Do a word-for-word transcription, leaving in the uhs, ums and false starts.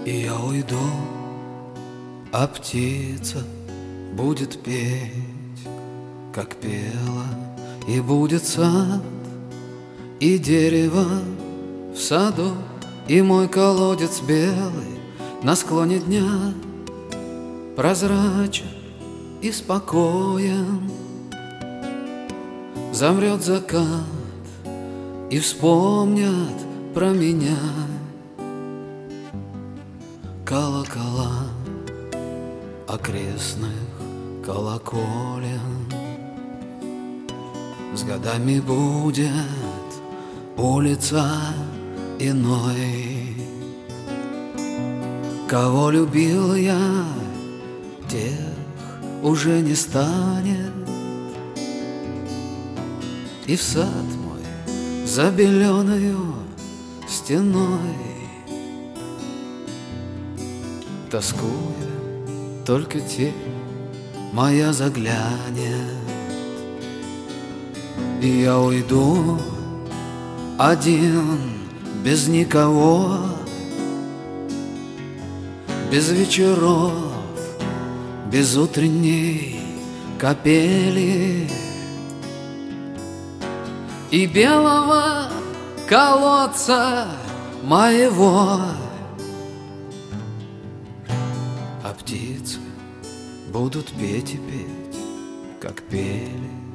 И я уйду, а птица будет петь, как пела. И будет сад, и дерево в саду, и мой колодец белый на склоне дня прозрачен и спокоен. Замрет закат, и вспомнят про меня колокола окрестных колоколен. С годами будет улица иной. Кого любил я, тех уже не станет. И в сад мой за беленою стеной, тоскуя, только тень моя заглянет. И я уйду один, без никого, без вечеров, без утренней капели и белого колодца моего. А птицы будут петь и петь, как пели.